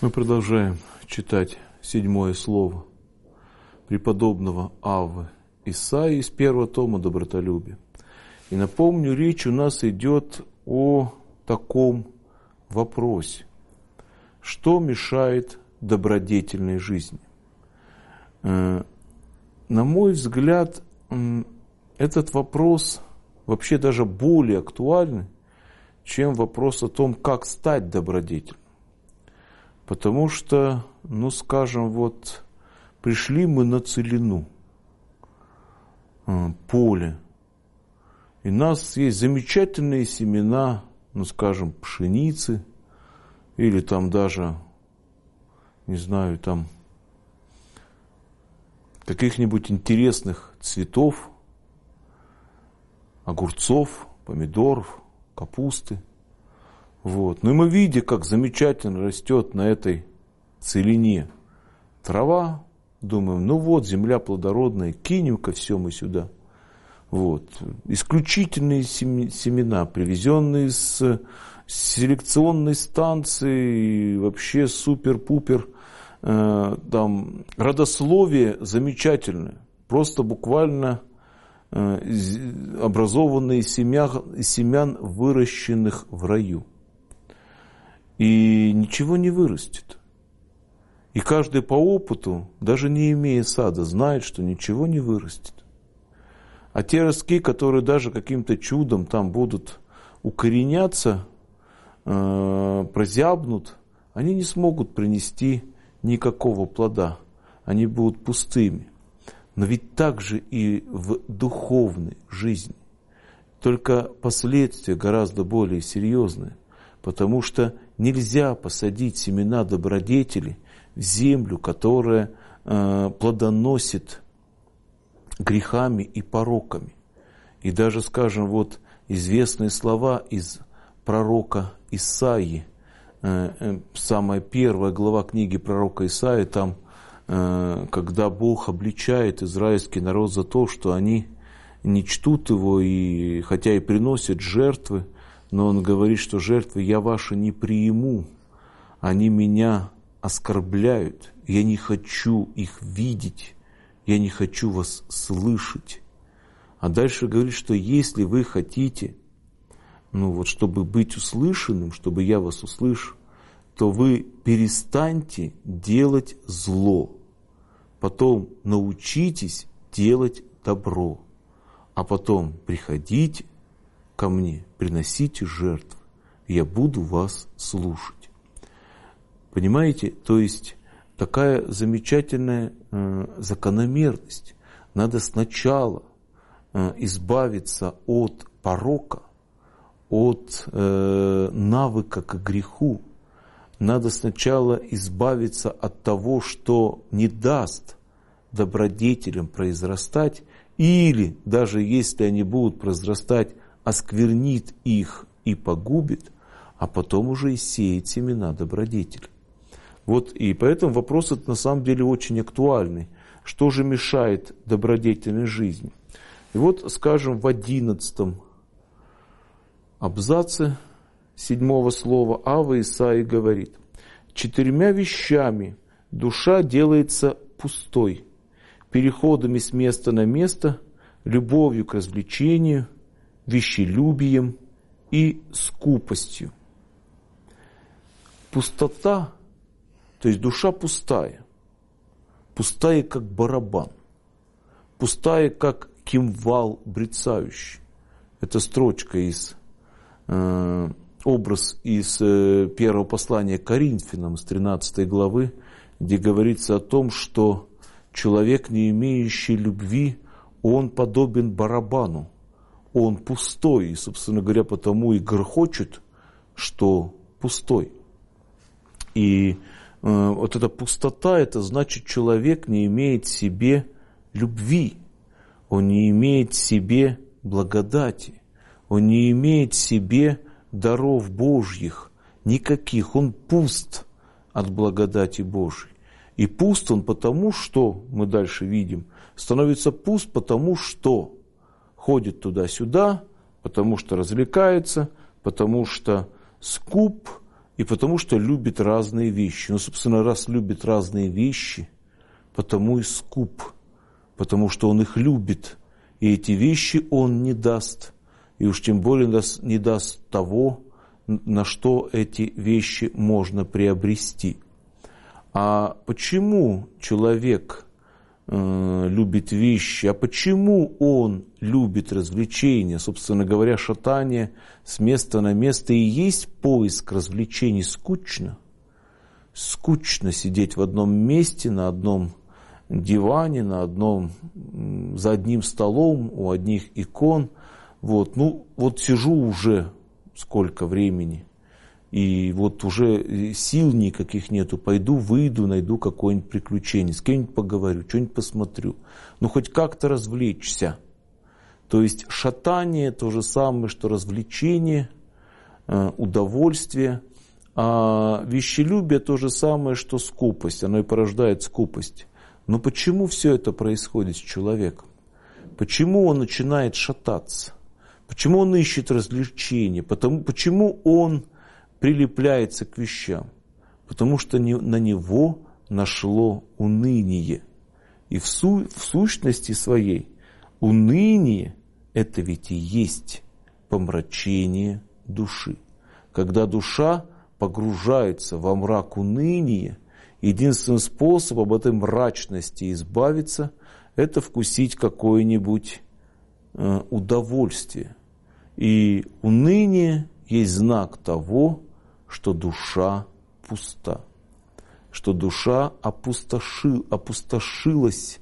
Мы продолжаем читать 7 слово преподобного Аввы Исаии из 1 тома «Добротолюбие». И напомню, речь у нас идет о таком вопросе. Что мешает добродетельной жизни? На мой взгляд, этот вопрос вообще даже более актуальный, чем вопрос о том, как стать добродетельным. Потому что, пришли мы на целину, поле, и у нас есть замечательные семена, пшеницы, или там даже, каких-нибудь интересных цветов, огурцов, помидоров, капусты. Ну и мы видим, как замечательно растет на этой целине трава. Думаем, земля плодородная, кинем-ка все мы сюда. Исключительные семена, привезенные с селекционной станции, вообще супер-пупер, родословие замечательное. Просто буквально образованные из семян, выращенных в раю. И ничего не вырастет. И каждый по опыту, даже не имея сада, знает, что ничего не вырастет. А те ростки, которые даже каким-то чудом там будут укореняться, прозябнут, они не смогут принести никакого плода. Они будут пустыми. Но ведь так же и в духовной жизни. Только последствия гораздо более серьезные. Потому что нельзя посадить семена добродетели в землю, которая плодоносит грехами и пороками. И даже, известные слова из пророка Исаии, самая первая глава книги пророка Исаии, там, когда Бог обличает израильский народ за то, что они не чтут его, и, хотя и приносят жертвы, но он говорит, что жертвы я ваши не приму, они меня оскорбляют, я не хочу их видеть, я не хочу вас слышать. А дальше говорит, что если вы хотите, чтобы быть услышанным, чтобы я вас услышал, то вы перестаньте делать зло, потом научитесь делать добро, а потом приходите ко мне, приносите жертвы, я буду вас слушать. Понимаете? То есть такая замечательная закономерность. Надо сначала избавиться от порока, от навыка к греху. Надо сначала избавиться от того, что не даст добродетелям произрастать, или даже если они будут произрастать, осквернит их и погубит, а потом уже и сеять семена добродетели. И поэтому вопрос этот на самом деле очень актуальный. Что же мешает добродетельной жизни? И скажем, в 11 абзаце 7 слова Авва Исаии говорит: 4 вещами душа делается пустой, переходами с места на место, любовью к развлечению, вещелюбием и скупостью. Пустота, то есть душа пустая как барабан, пустая как кимвал брецающий. Это строчка образ из первого послания к Коринфянам, с 13 главы, где говорится о том, что человек, не имеющий любви, он подобен барабану, он пустой, и, собственно говоря, потому и грохочет, что пустой. И эта пустота, это значит, человек не имеет в себе любви, он не имеет в себе благодати, он не имеет в себе даров Божьих никаких, он пуст от благодати Божьей. И пуст он потому, что, мы дальше видим, становится пуст потому, что ходит туда-сюда, потому что развлекается, потому что скуп, и потому что любит разные вещи. Ну, собственно, раз любит разные вещи, потому и скуп, потому что он их любит, и эти вещи он не даст, и уж тем более не даст того, на что эти вещи можно приобрести. А почему человек любит вещи, а почему он любит развлечения? Собственно говоря, шатание с места на место и есть поиск развлечений. Скучно. Скучно сидеть в одном месте, на одном диване, за одним столом, у одних икон. Вот сижу уже сколько времени, и вот уже сил никаких нету, пойду, выйду, найду какое-нибудь приключение, с кем-нибудь поговорю, что-нибудь посмотрю. Хоть как-то развлечься. То есть шатание то же самое, что развлечение, удовольствие, а вещелюбие то же самое, что скупость, оно и порождает скупость. Но почему все это происходит с человеком? Почему он начинает шататься? Почему он ищет развлечения? Почему он прилепляется к вещам? Потому что на него нашло уныние. И в сущности своей уныние – это ведь и есть помрачение души. Когда душа погружается во мрак уныния, единственный способ об этой мрачности избавиться – это вкусить какое-нибудь удовольствие. И уныние есть знак того, что душа пуста, что душа опустошилась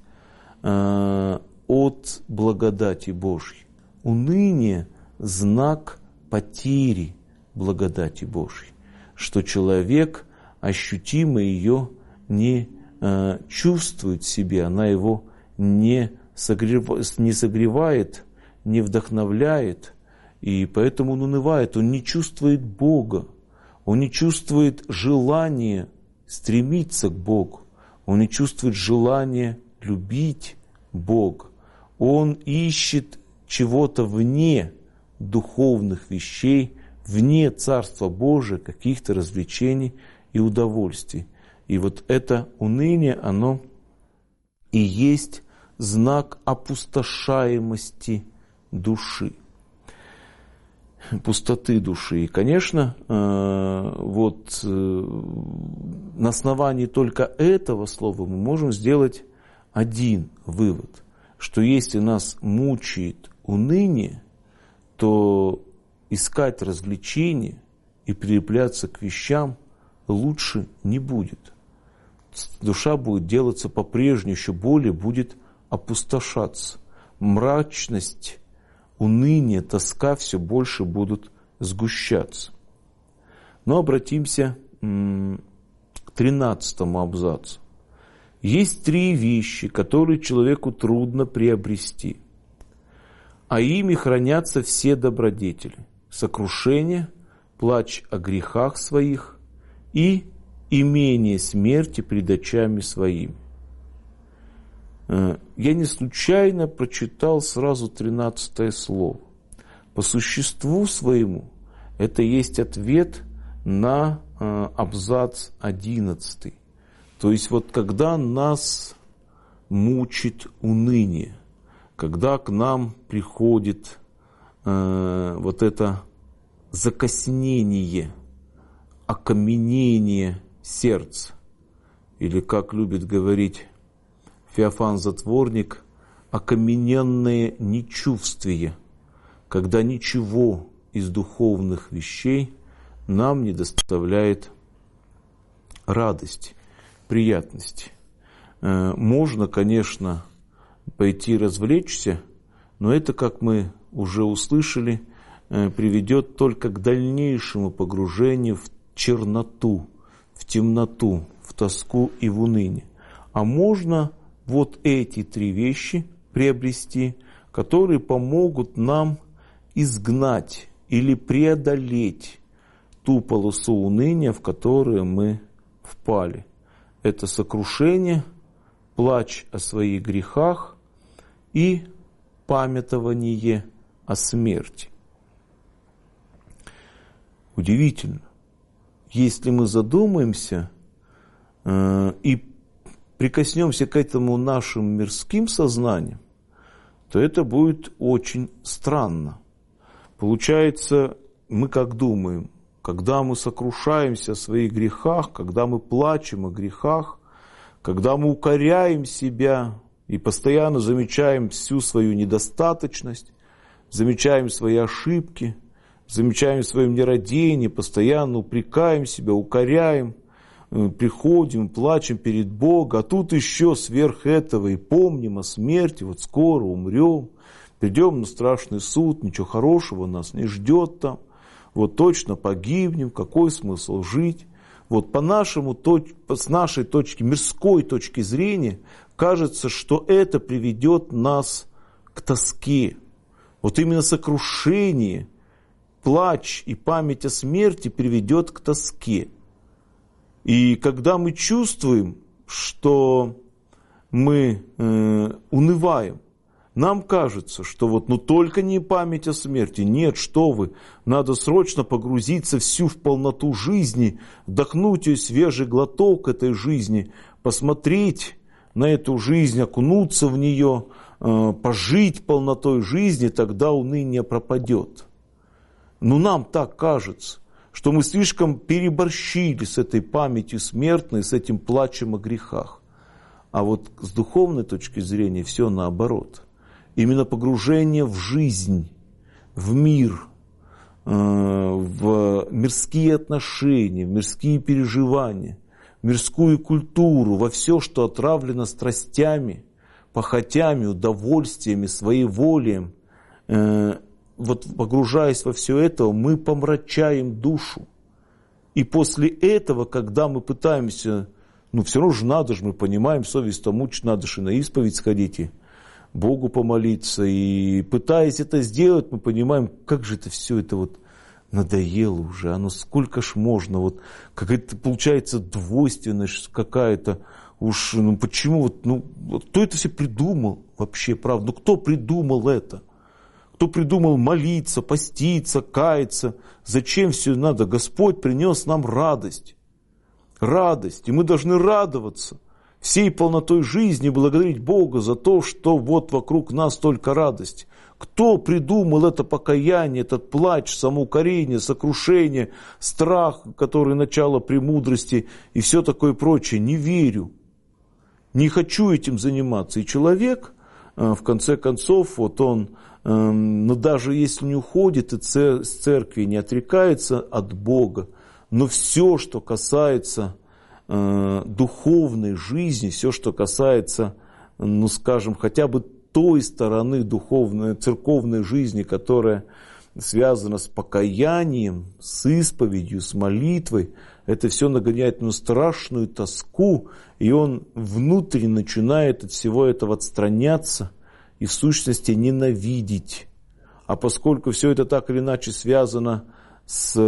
от благодати Божьей. Уныние – знак потери благодати Божьей, что человек ощутимо ее не чувствует в себе, она его не согревает, не вдохновляет, и поэтому он унывает, он не чувствует Бога, он не чувствует желания стремиться к Богу, он не чувствует желания любить Бога, он ищет чего-то вне духовных вещей, вне Царства Божия, каких-то развлечений и удовольствий. И вот это уныние, оно и есть знак опустошаемости души, пустоты души. И, конечно, на основании только этого слова мы можем сделать один вывод, что если нас мучает уныние, то искать развлечения и прилепляться к вещам лучше не будет. Душа будет делаться по-прежнему, еще более будет опустошаться. Мрачность, уныние, тоска все больше будут сгущаться. Но обратимся к 13 абзацу. Есть 3 вещи, которые человеку трудно приобрести, а ими хранятся все добродетели: сокрушение, плач о грехах своих и имение смерти пред очами своими. Я не случайно прочитал сразу 13 слово. По существу своему это есть ответ на абзац 11. То есть вот когда нас мучит уныние, когда к нам приходит вот это закоснение, окаменение сердца, или, как любит говорить Феофан Затворник, окамененное нечувствие, когда ничего из духовных вещей нам не доставляет радости, приятности. Можно, конечно, пойти развлечься, но это, как мы уже услышали, приведет только к дальнейшему погружению в черноту, в темноту, в тоску и в уныние. А можно вот эти 3 вещи приобрести, которые помогут нам изгнать или преодолеть ту полосу уныния, в которую мы впали. Это сокрушение, плач о своих грехах и памятование о смерти. Удивительно. если мы задумаемся и прикоснемся к этому нашим мирским сознанием, то это будет очень странно. Получается, мы как думаем, когда мы сокрушаемся о своих грехах, когда мы плачем о грехах, когда мы укоряем себя и постоянно замечаем всю свою недостаточность, замечаем свои ошибки, замечаем свое нерадение, постоянно упрекаем себя, укоряем, приходим, плачем перед Богом, а тут еще сверх этого и помним о смерти, вот скоро умрем, придем на страшный суд, ничего хорошего нас не ждет там, вот точно погибнем, какой смысл жить? Вот с нашей точки, мирской точки зрения, кажется, что это приведет нас к тоске. Вот именно сокрушение, плач и память о смерти приведет к тоске. И когда мы чувствуем, что мы унываем, нам кажется, что вот только не память о смерти. Нет, что вы, надо срочно погрузиться всю в полноту жизни, вдохнуть ее свежий глоток этой жизни, посмотреть на эту жизнь, окунуться в нее, пожить полнотой жизни, тогда уныние пропадет. Но нам так кажется, что мы слишком переборщили с этой памятью смертной, с этим плачем о грехах. А вот с духовной точки зрения все наоборот. Именно погружение в жизнь, в мир, в мирские отношения, в мирские переживания, в мирскую культуру, во все, что отравлено страстями, похотями, удовольствиями, своеволием. Вот погружаясь во все это, мы помрачаем душу. И после этого, когда мы пытаемся, все равно же надо же, мы понимаем, совесть-то мучить, надо же и на исповедь сходить, и Богу помолиться. И пытаясь это сделать, мы понимаем, как же это все это вот надоело уже, оно сколько ж можно, вот какая-то получается двойственность какая-то. Уж, почему, кто это все придумал вообще, правда? Кто придумал это? Кто придумал молиться, поститься, каяться? Зачем все надо? Господь принес нам радость. Радость. И мы должны радоваться всей полнотой жизни, благодарить Бога за то, что вот вокруг нас только радость. Кто придумал это покаяние, этот плач, самоукорение, сокрушение, страх, который начало премудрости и все такое прочее? Не верю. Не хочу этим заниматься. И человек, в конце концов, вот он, но даже если не уходит из церкви, не отрекается от Бога, но все, что касается духовной жизни, все, что касается, хотя бы той стороны духовной, церковной жизни, которая связана с покаянием, с исповедью, с молитвой, это все нагоняет ему страшную тоску, и он внутренне начинает от всего этого отстраняться и в сущности ненавидеть. А поскольку все это так или иначе связано с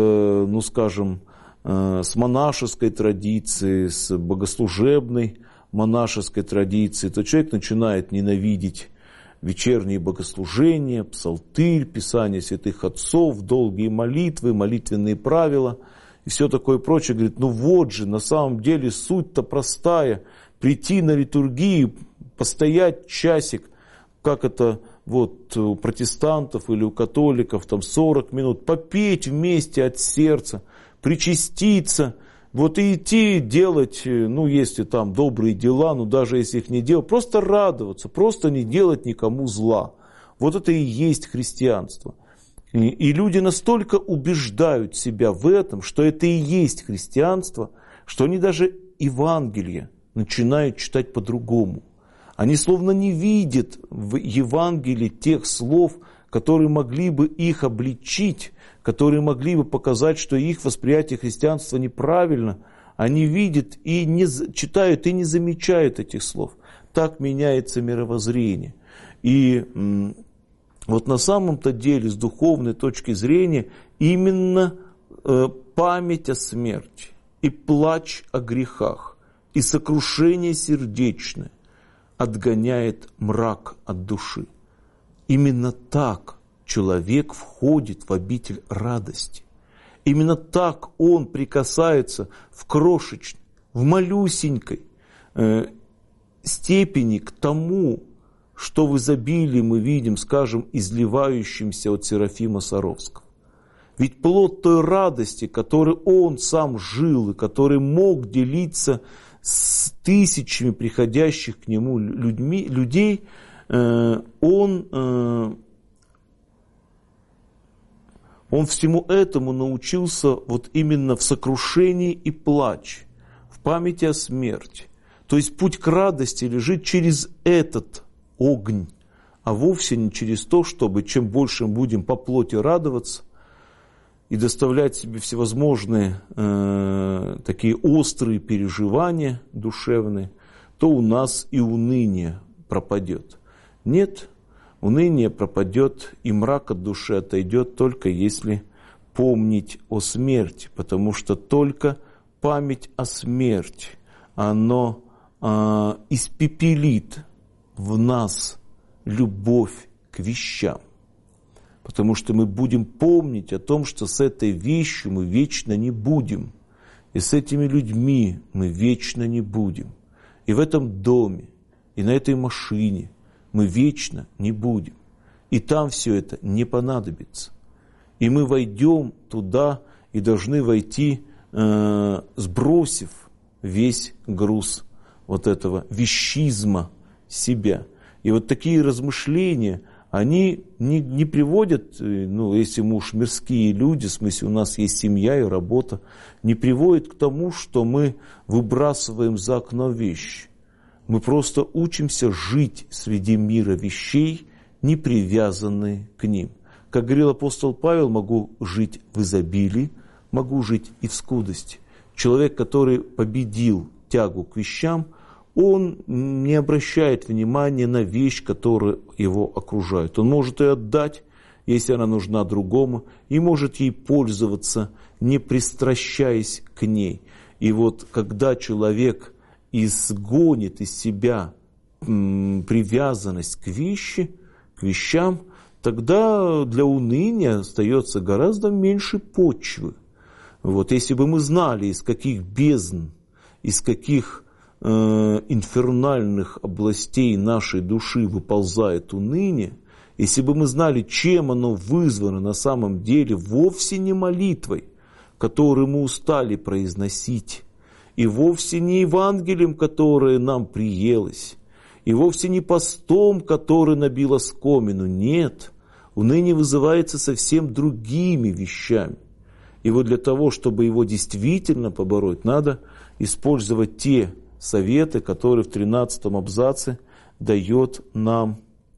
монашеской традицией, с богослужебной монашеской традицией, то человек начинает ненавидеть вечерние богослужения, псалтырь, писание святых отцов, долгие молитвы, молитвенные правила и все такое прочее. Говорит, вот же, на самом деле суть-то простая. Прийти на литургию, постоять часик, как это вот у протестантов или у католиков, 40 минут, попеть вместе от сердца, причаститься, вот и идти делать, если там добрые дела, даже если их не делать, просто радоваться, просто не делать никому зла. Вот это и есть христианство. И люди настолько убеждают себя в этом, что это и есть христианство, что они даже Евангелие начинают читать по-другому. Они словно не видят в Евангелии тех слов, которые могли бы их обличить, которые могли бы показать, что их восприятие христианства неправильно. Они видят и не читают, и не замечают этих слов. Так меняется мировоззрение. И вот на самом-то деле, с духовной точки зрения, именно память о смерти и плач о грехах, и сокрушение сердечное отгоняет мрак от души. Именно так человек входит в обитель радости. Именно так он прикасается в крошечной, в малюсенькой степени к тому, что в изобилии мы видим, скажем, изливающимся от Серафима Саровского. Ведь плод той радости, которой он сам жил и который мог делиться с тысячами приходящих к нему людей, он всему этому научился вот именно в сокрушении и плаче, в памяти о смерти. То есть путь к радости лежит через этот огонь, а вовсе не через то, чтобы чем больше мы будем по плоти радоваться и доставлять себе всевозможные такие острые переживания душевные, то у нас и уныние пропадет. Нет, уныние пропадет, и мрак от души отойдет только если помнить о смерти, потому что только память о смерти, оно испепелит в нас любовь к вещам. Потому что мы будем помнить о том, что с этой вещью мы вечно не будем. И с этими людьми мы вечно не будем. И в этом доме, и на этой машине мы вечно не будем. И там все это не понадобится. И мы войдем туда и должны войти, сбросив весь груз вот этого вещизма себя. И вот такие размышления, они не приводят, если мы уж мирские люди, в смысле у нас есть семья и работа, не приводят к тому, что мы выбрасываем за окно вещи. Мы просто учимся жить среди мира вещей, не привязанные к ним. Как говорил апостол Павел, могу жить в изобилии, могу жить и в скудости. Человек, который победил тягу к вещам, он не обращает внимания на вещь, которая его окружает. Он может ее отдать, если она нужна другому, и может ей пользоваться, не пристращаясь к ней. И вот когда человек изгонит из себя привязанность к вещам, тогда для уныния остается гораздо меньше почвы. Вот, если бы мы знали, из каких бездн, из каких инфернальных областей нашей души выползает уныние, если бы мы знали, чем оно вызвано на самом деле, вовсе не молитвой, которую мы устали произносить, и вовсе не Евангелием, которое нам приелось, и вовсе не постом, который набил оскомину. Нет, уныние вызывается совсем другими вещами. И вот для того, чтобы его действительно побороть, надо использовать те советы, которые в 13 абзаце дает нам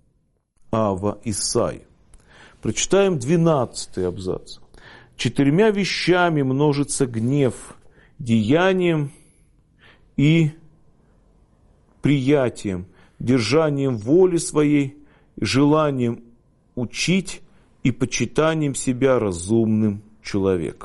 Ава Исай. Прочитаем 12 абзац. 4 вещами множится гнев: деянием и приятием, держанием воли своей, желанием учить и почитанием себя разумным человеком.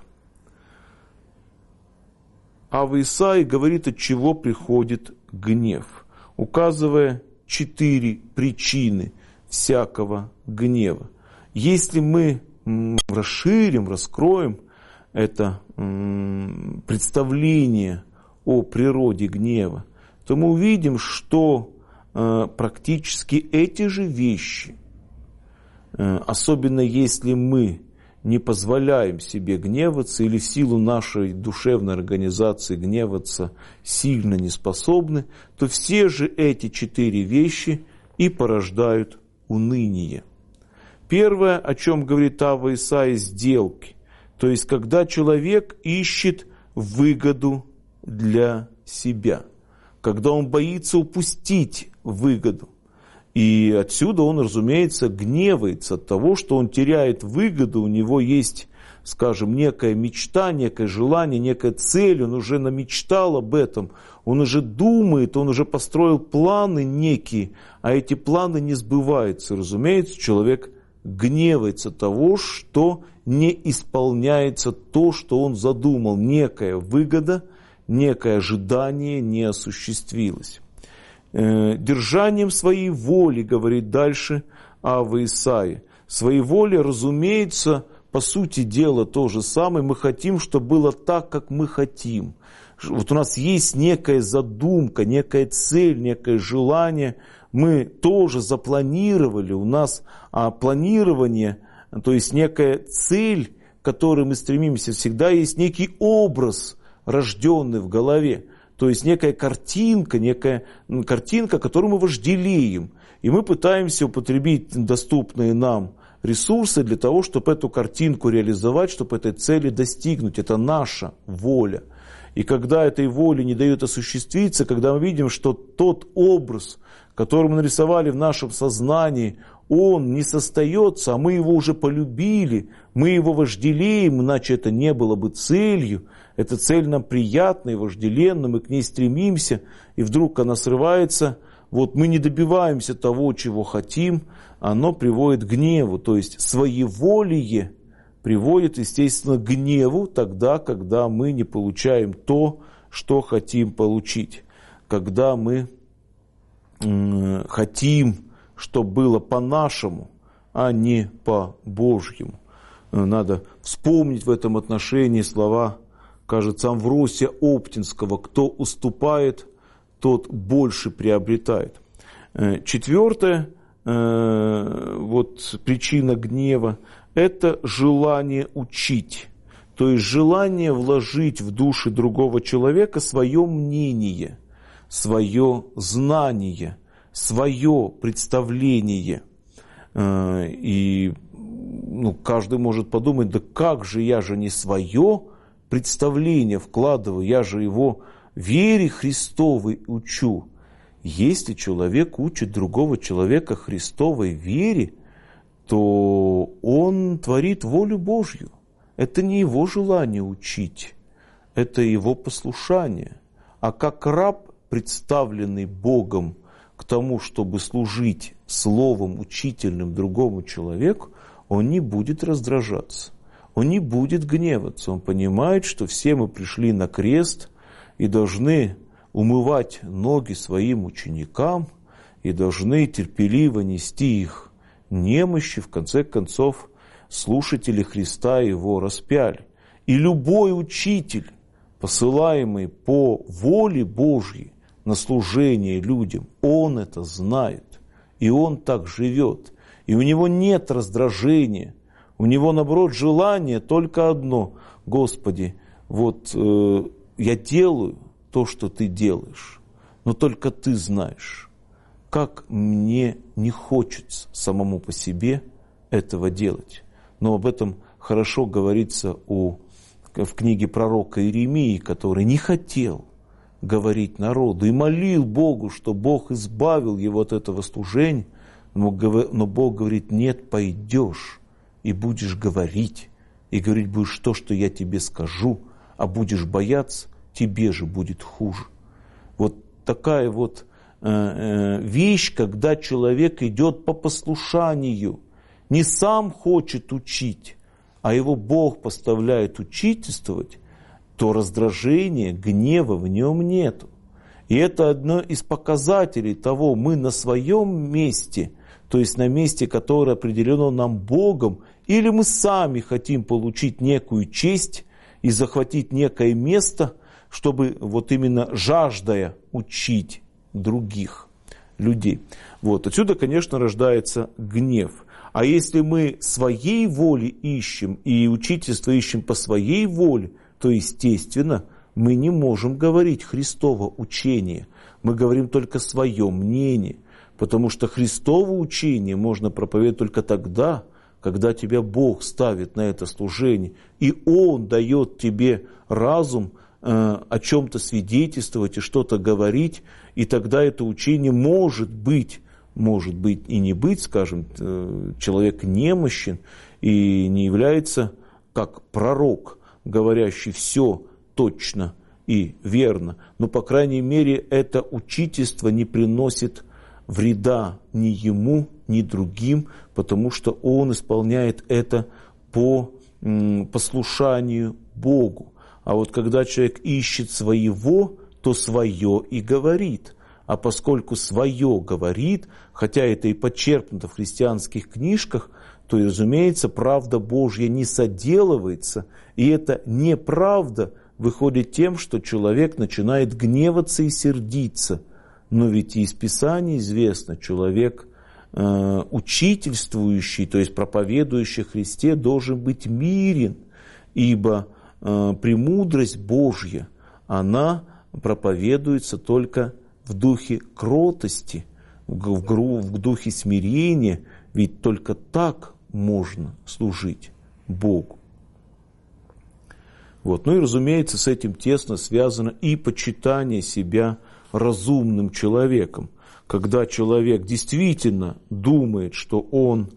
Ава Исай говорит, от чего приходит гнев, указывая 4 причины всякого гнева. Если мы расширим, раскроем это представление о природе гнева, то мы увидим, что практически эти же вещи, особенно если мы не позволяем себе гневаться или в силу нашей душевной организации гневаться сильно не способны, то все же эти 4 вещи и порождают уныние. Первое, о чем говорит Ава Исай, сделки. То есть, когда человек ищет выгоду для себя, когда он боится упустить выгоду. И отсюда он, разумеется, гневается от того, что он теряет выгоду, у него есть, скажем, некая мечта, некое желание, некая цель, он уже намечтал об этом, он уже думает, он уже построил планы некие, а эти планы не сбываются. Разумеется, человек гневается от того, что не исполняется то, что он задумал, некая выгода, некое ожидание не осуществилось. Держанием своей воли, говорит дальше Ава Исай. Своей воли, разумеется, по сути дела то же самое. Мы хотим, чтобы было так, как мы хотим. Вот у нас есть некая задумка, некая цель, некое желание. Мы тоже запланировали. У нас планирование, то есть некая цель, к которой мы стремимся, всегда есть некий образ, рожденный в голове. То есть некая картинка, которую мы вожделеем. И мы пытаемся употребить доступные нам ресурсы для того, чтобы эту картинку реализовать, чтобы этой цели достигнуть. Это наша воля. И когда этой воли не дают осуществиться, когда мы видим, что тот образ, который мы нарисовали в нашем сознании, он не состоится, а мы его уже полюбили, мы его вожделеем, иначе это не было бы целью. Эта цель нам приятна и вожделенна, мы к ней стремимся, и вдруг она срывается. Вот мы не добиваемся того, чего хотим, оно приводит к гневу. То есть своеволие приводит, естественно, к гневу тогда, когда мы не получаем то, что хотим получить. Когда мы хотим, чтобы было по-нашему, а не по-божьему. Надо вспомнить в этом отношении слова, кажется, Амвросия Оптинского: кто уступает, тот больше приобретает. Четвертое, причина гнева – это желание учить. То есть желание вложить в души другого человека свое мнение, свое знание, свое представление. И каждый может подумать: да как же, я же не свое представление вкладываю, я же его вере Христовой учу. Если человек учит другого человека Христовой вере, то он творит волю Божью. Это не его желание учить, это его послушание. А как раб, представленный Богом к тому, чтобы служить словом учительным другому человеку, он не будет раздражаться, он не будет гневаться. Он понимает, что все мы пришли на крест и должны умывать ноги своим ученикам, и должны терпеливо нести их немощи. В конце концов, слушатели Христа его распяли. И любой учитель, посылаемый по воле Божьей на служение людям, он это знает, и он так живет. И у него нет раздражения, у него, наоборот, желание только одно: Господи, я делаю то, что Ты делаешь, но только Ты знаешь, как мне не хочется самому по себе этого делать. Но об этом хорошо говорится в книге пророка Иеремии, который не хотел говорить народу и молил Богу, что Бог избавил его от этого служения, но Бог говорит: нет, пойдешь и будешь говорить, и говорить будешь то, что я тебе скажу, а будешь бояться, тебе же будет хуже. Вот такая вещь, когда человек идет по послушанию, не сам хочет учить, а его Бог поставляет учительствовать, то раздражения, гнева в нем нету. И это одно из показателей того: мы на своем месте, то есть на месте, которое определено нам Богом, или мы сами хотим получить некую честь и захватить некое место, чтобы именно жаждая учить других людей. Отсюда, конечно, рождается гнев. А если мы своей воли ищем и учительство ищем по своей воле, то, естественно, мы не можем говорить Христово учение. Мы говорим только свое мнение, потому что Христово учение можно проповедовать только тогда, когда тебя Бог ставит на это служение, и Он дает тебе разум о чем-то свидетельствовать и что-то говорить, и тогда это учение может быть и не быть, скажем, человек немощен и не является как пророк, говорящий все точно и верно, но, по крайней мере, это учительство не приносит вреда ни ему, ни другим, потому что он исполняет это по послушанию Богу. А когда человек ищет своего, то свое и говорит. А поскольку свое говорит, хотя это и подчеркнуто в христианских книжках, то, разумеется, правда Божья не соделывается, и эта неправда выходит тем, что человек начинает гневаться и сердиться. Но ведь и из Писания известно, человек учительствующий, то есть проповедующий о Христе, должен быть мирен, ибо премудрость Божья, она проповедуется только в духе кротости, в духе смирения, ведь только так можно служить Богу. Вот. Ну и, разумеется, с этим тесно связано и почитание себя разумным человеком. Когда человек действительно думает, что он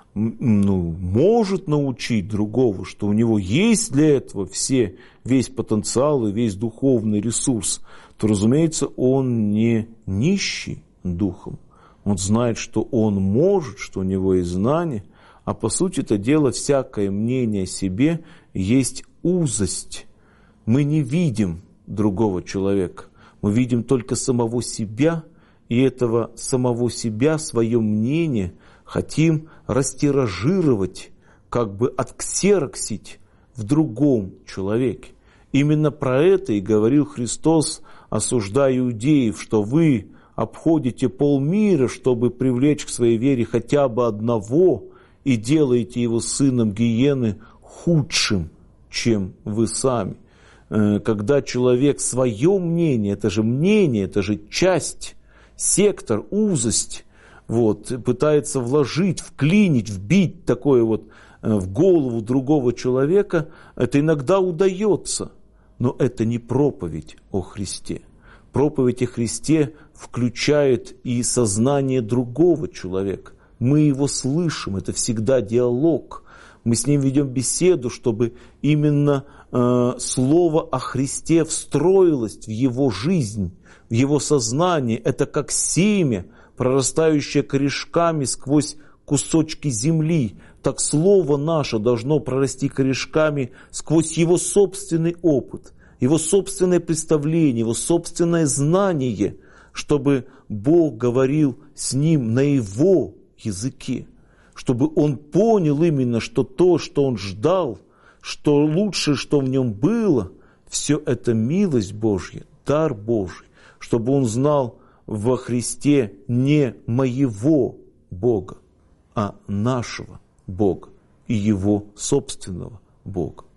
может научить другого, что у него есть для этого весь потенциал и весь духовный ресурс, то, разумеется, он не нищий духом. Он знает, что он может, что у него есть знания, а по сути это дело, всякое мнение о себе есть узость. Мы не видим другого человека, мы видим только самого себя, и этого самого себя, свое мнение хотим растиражировать, как бы отксероксить в другом человеке. Именно про это и говорил Христос, осуждая иудеев, что вы обходите полмира, чтобы привлечь к своей вере хотя бы одного, и делаете его сыном гиены худшим, чем вы сами. Когда человек свое мнение, это же часть, сектор, узость, пытается вложить, вклинить, вбить такое в голову другого человека, это иногда удается, но это не проповедь о Христе. Проповедь о Христе включает и сознание другого человека. Мы его слышим, это всегда диалог. Мы с ним ведем беседу, чтобы именно слово о Христе встроилось в его жизнь, в его сознание. Это как семя, прорастающее корешками сквозь кусочки земли. Так слово наше должно прорасти корешками сквозь его собственный опыт, его собственное представление, его собственное знание, чтобы Бог говорил с ним на его языке, чтобы он понял именно, что то, что он ждал, что лучшее, что в нем было, все это милость Божья, дар Божий, чтобы он знал во Христе не моего Бога, а нашего Бога и его собственного Бога.